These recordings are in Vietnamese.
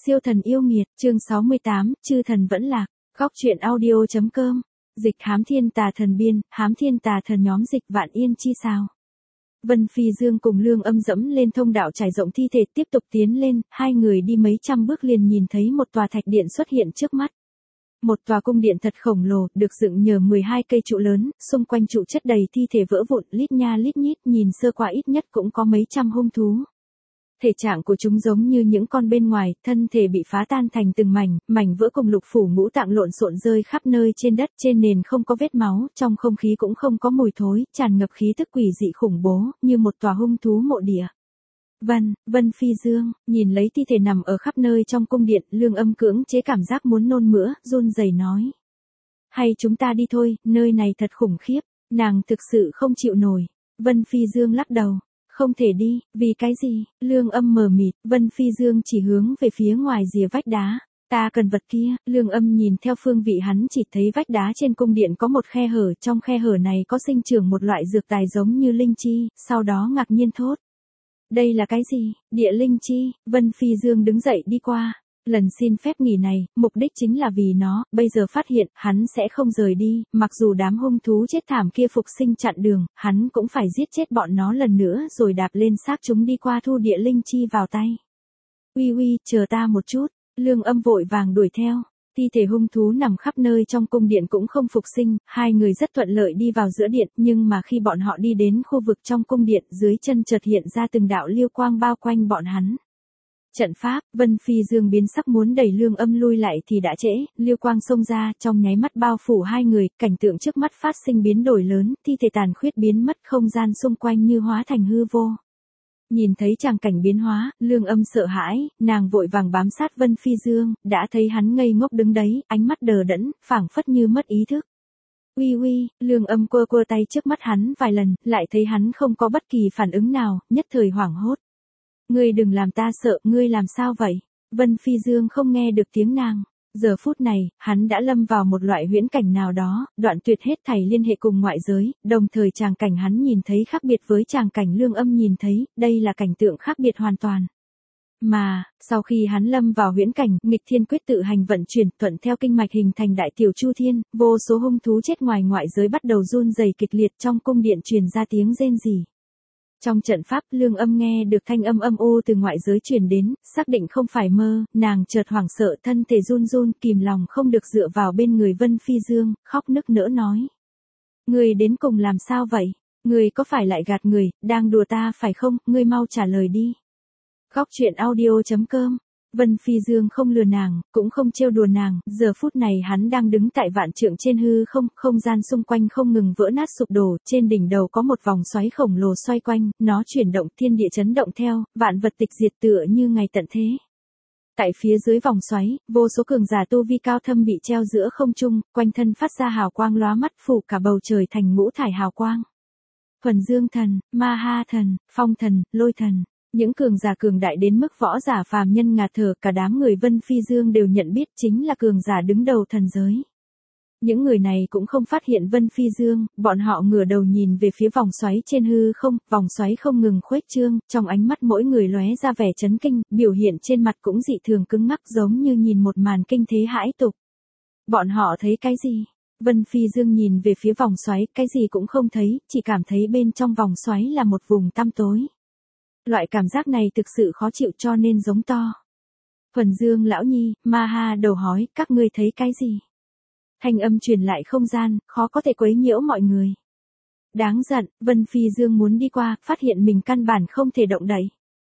Siêu thần yêu nghiệt, chương 68, chư thần vẫn lạc, góc truyện audio.com, dịch hám thiên tà thần biên, hám thiên tà thần nhóm dịch vạn yên chi sao. Vân Phi Dương cùng Lương Âm dẫm lên thông đạo trải rộng thi thể tiếp tục tiến lên, hai người đi mấy trăm bước liền nhìn thấy một tòa thạch điện xuất hiện trước mắt. Một tòa cung điện thật khổng lồ, được dựng nhờ 12 cây trụ lớn, xung quanh trụ chất đầy thi thể vỡ vụn lít nha lít nhít, nhìn sơ qua ít nhất cũng có mấy trăm hung thú. Thể trạng của chúng giống như những con bên ngoài, thân thể bị phá tan thành từng mảnh, mảnh vỡ cùng lục phủ ngũ tạng lộn xộn rơi khắp nơi trên đất, trên nền không có vết máu, trong không khí cũng không có mùi thối, tràn ngập khí tức quỷ dị khủng bố, như một tòa hung thú mộ địa. Vân Phi Dương, nhìn lấy thi thể nằm ở khắp nơi trong cung điện, Lương Âm cưỡng chế cảm giác muốn nôn mửa, run rẩy nói. Hay chúng ta đi thôi, nơi này thật khủng khiếp, nàng thực sự không chịu nổi. Vân Phi Dương lắc đầu. Không thể đi, vì cái gì? Lương Âm mờ mịt, Vân Phi Dương chỉ hướng về phía ngoài rìa vách đá. Ta cần vật kia, Lương Âm nhìn theo phương vị hắn chỉ thấy vách đá trên cung điện có một khe hở, trong khe hở này có sinh trưởng một loại dược tài giống như linh chi, sau đó ngạc nhiên thốt. Đây là cái gì? Địa linh chi, Vân Phi Dương đứng dậy đi qua. Lần xin phép nghỉ này, mục đích chính là vì nó, bây giờ phát hiện, hắn sẽ không rời đi, mặc dù đám hung thú chết thảm kia phục sinh chặn đường, hắn cũng phải giết chết bọn nó lần nữa rồi đạp lên xác chúng đi qua thu địa linh chi vào tay. Uy, chờ ta một chút, Lương Âm vội vàng đuổi theo. Thi thể hung thú nằm khắp nơi trong cung điện cũng không phục sinh, hai người rất thuận lợi đi vào giữa điện, nhưng mà khi bọn họ đi đến khu vực trong cung điện, dưới chân chợt hiện ra từng đạo liêu quang bao quanh bọn hắn. Trận pháp, Vân Phi Dương biến sắc muốn đẩy Lương Âm lui lại thì đã trễ, liêu quang xông ra, trong nháy mắt bao phủ hai người, cảnh tượng trước mắt phát sinh biến đổi lớn, thi thể tàn khuyết biến mất, không gian xung quanh như hóa thành hư vô. Nhìn thấy tràng cảnh biến hóa, Lương Âm sợ hãi, nàng vội vàng bám sát Vân Phi Dương, đã thấy hắn ngây ngốc đứng đấy, ánh mắt đờ đẫn, phảng phất như mất ý thức. Uy, Lương Âm quơ tay trước mắt hắn vài lần, lại thấy hắn không có bất kỳ phản ứng nào, nhất thời hoảng hốt. Ngươi đừng làm ta sợ, ngươi làm sao vậy? Vân Phi Dương không nghe được tiếng nàng. Giờ phút này, hắn đã lâm vào một loại huyễn cảnh nào đó, đoạn tuyệt hết thảy liên hệ cùng ngoại giới, đồng thời tràng cảnh hắn nhìn thấy khác biệt với tràng cảnh Lương Âm nhìn thấy, đây là cảnh tượng khác biệt hoàn toàn. Mà, sau khi hắn lâm vào huyễn cảnh, nghịch thiên quyết tự hành vận chuyển, thuận theo kinh mạch hình thành đại tiểu chu thiên, vô số hung thú chết ngoài ngoại giới bắt đầu run rẩy kịch liệt, trong cung điện truyền ra tiếng rên rỉ. Trong trận pháp, Lương Âm nghe được thanh âm âm u từ ngoại giới truyền đến, xác định không phải mơ, nàng chợt hoảng sợ, thân thể run, kìm lòng không được dựa vào bên người Vân Phi Dương, khóc nức nở nói. Ngươi đến cùng làm sao vậy? Ngươi có phải lại gạt người, đang đùa ta phải không? Ngươi mau trả lời đi. Góc truyện audio.com. Vân Phi Dương không lừa nàng, cũng không trêu đùa nàng, giờ phút này hắn đang đứng tại vạn trượng trên hư không, không gian xung quanh không ngừng vỡ nát sụp đổ, trên đỉnh đầu có một vòng xoáy khổng lồ xoay quanh, nó chuyển động, thiên địa chấn động theo, vạn vật tịch diệt tựa như ngày tận thế. Tại phía dưới vòng xoáy, vô số cường giả tu vi cao thâm bị treo giữa không trung, quanh thân phát ra hào quang lóa mắt, phủ cả bầu trời thành ngũ thải hào quang. Thuần Dương thần, Ma Ha thần, Phong thần, Lôi thần. Những cường giả cường đại đến mức võ giả phàm nhân ngạt thở, cả đám người Vân Phi Dương đều nhận biết chính là cường giả đứng đầu thần giới. Những người này cũng không phát hiện Vân Phi Dương, bọn họ ngửa đầu nhìn về phía vòng xoáy trên hư không, vòng xoáy không ngừng khuếch trương, trong ánh mắt mỗi người lóe ra vẻ chấn kinh, biểu hiện trên mặt cũng dị thường cứng ngắc giống như nhìn một màn kinh thế hãi tục. Bọn họ thấy cái gì? Vân Phi Dương nhìn về phía vòng xoáy, cái gì cũng không thấy, chỉ cảm thấy bên trong vòng xoáy là một vùng tăm tối. Loại cảm giác này thực sự khó chịu cho nên giống to. Thuần Dương lão nhi, Ma Ha đầu hói, các ngươi thấy cái gì? Thanh âm truyền lại không gian, khó có thể quấy nhiễu mọi người. Đáng giận, Vân Phi Dương muốn đi qua, phát hiện mình căn bản không thể động đậy.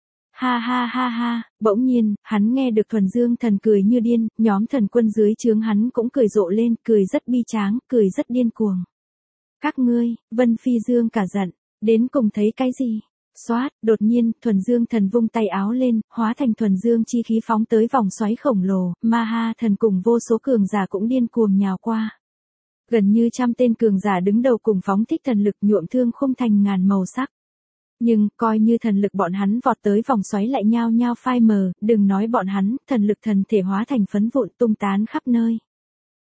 Ha, bỗng nhiên, hắn nghe được Thuần Dương thần cười như điên, nhóm thần quân dưới trướng hắn cũng cười rộ lên, cười rất bi tráng, cười rất điên cuồng. Các ngươi, Vân Phi Dương cả giận, đến cùng thấy cái gì? Xoát, đột nhiên, Thuần Dương thần vung tay áo lên, hóa thành thuần dương chi khí phóng tới vòng xoáy khổng lồ, Ma Ha thần cùng vô số cường giả cũng điên cuồng nhào qua. Gần như 100 tên cường giả đứng đầu cùng phóng thích thần lực nhuộm thương khung thành ngàn màu sắc. Nhưng, coi như thần lực bọn hắn vọt tới vòng xoáy lại nhao nhao phai mờ, đừng nói bọn hắn, thần lực thần thể hóa thành phấn vụn tung tán khắp nơi.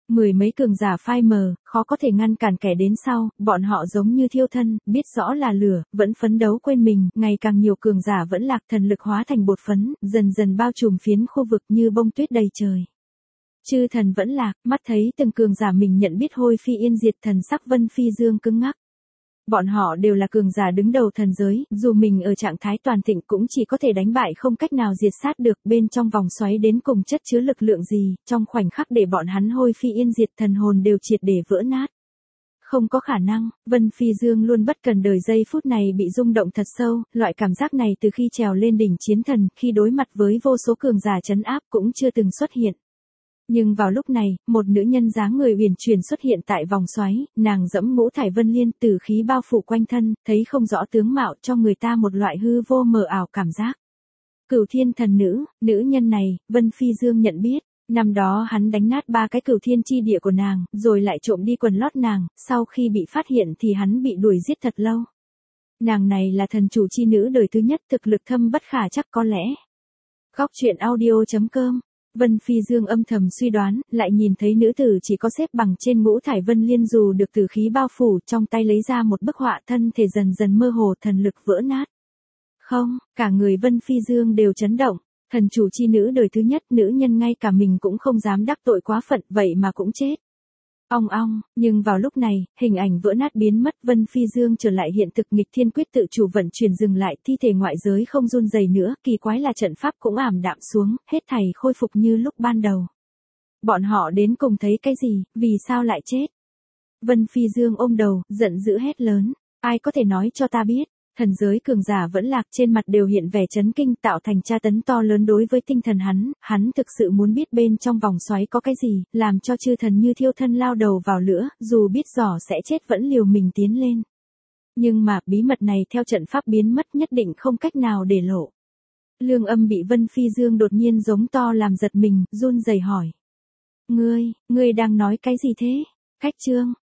Mười mấy cường giả phai mờ, khó có thể ngăn cản kẻ đến sau, bọn họ giống như thiêu thân, biết rõ là lửa, vẫn phấn đấu quên mình, ngày càng nhiều cường giả vẫn lạc, thần lực hóa thành bột phấn, dần dần bao trùm phiến khu vực như bông tuyết đầy trời. Chư thần vẫn lạc, mắt thấy từng cường giả mình nhận biết hôi phi yên diệt, thần sắc Vân Phi Dương cứng ngắc. Bọn họ đều là cường giả đứng đầu thần giới, dù mình ở trạng thái toàn thịnh cũng chỉ có thể đánh bại không cách nào diệt sát được, bên trong vòng xoáy đến cùng chất chứa lực lượng gì, trong khoảnh khắc để bọn hắn hôi phi yên diệt, thần hồn đều triệt để vỡ nát. Không có khả năng, Vân Phi Dương luôn bất cần đời giây phút này bị rung động thật sâu, loại cảm giác này từ khi trèo lên đỉnh chiến thần, khi đối mặt với vô số cường giả trấn áp cũng chưa từng xuất hiện. Nhưng vào lúc này, một nữ nhân dáng người uyển chuyển xuất hiện tại vòng xoáy, nàng dẫm ngũ thải vân liên, tử khí bao phủ quanh thân, thấy không rõ tướng mạo, cho người ta một loại hư vô mờ ảo cảm giác. Cửu thiên thần nữ, nữ nhân này, Vân Phi Dương nhận biết, năm đó hắn đánh nát 3 cái cửu thiên chi địa của nàng, rồi lại trộm đi quần lót nàng, sau khi bị phát hiện thì hắn bị đuổi giết thật lâu. Nàng này là thần chủ chi nữ đời thứ nhất, thực lực thâm bất khả chắc có lẽ. Góc truyện audio.com. Vân Phi Dương âm thầm suy đoán, lại nhìn thấy nữ tử chỉ có xếp bằng trên ngũ thải vân liên dù được tử khí bao phủ, trong tay lấy ra một bức họa, thân thể dần dần mơ hồ, thần lực vỡ nát. Không, cả người Vân Phi Dương đều chấn động, thần chủ chi nữ đời thứ nhất, nữ nhân ngay cả mình cũng không dám đắc tội quá phận, vậy mà cũng chết. Ong ong, nhưng vào lúc này, hình ảnh vỡ nát biến mất, Vân Phi Dương trở lại hiện thực, nghịch thiên quyết tự chủ vận chuyển dừng lại, thi thể ngoại giới không run rẩy nữa, kỳ quái là trận pháp cũng ảm đạm xuống, hết thảy khôi phục như lúc ban đầu. Bọn họ đến cùng thấy cái gì, vì sao lại chết? Vân Phi Dương ôm đầu, giận dữ hét lớn, ai có thể nói cho ta biết? Thần giới cường giả vẫn lạc, trên mặt đều hiện vẻ chấn kinh, tạo thành tra tấn to lớn đối với tinh thần hắn thực sự muốn biết bên trong vòng xoáy có cái gì, làm cho chư thần như thiêu thân lao đầu vào lửa, dù biết rõ sẽ chết vẫn liều mình tiến lên. Nhưng mà, bí mật này theo trận pháp biến mất nhất định không cách nào để lộ. Lương Âm bị Vân Phi Dương đột nhiên giống to làm giật mình, run rẩy hỏi. Ngươi đang nói cái gì thế? Cách chương,